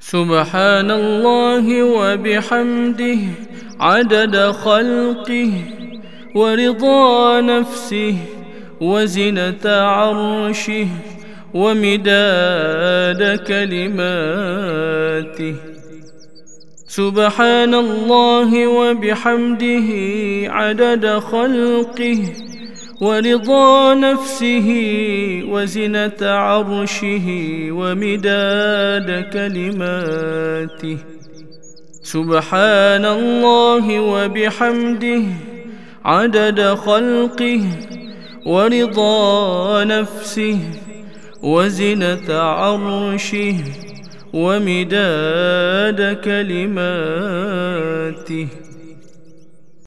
سبحان الله وبحمده عدد خلقه ورضا نفسه وزنة عرشه ومداد كلماته. سبحان الله وبحمده عدد خلقه ورضا نفسه وزنة عرشه ومداد كلماته. سبحان الله وبحمده عدد خلقه ورضا نفسه وزنة عرشه ومداد كلماته.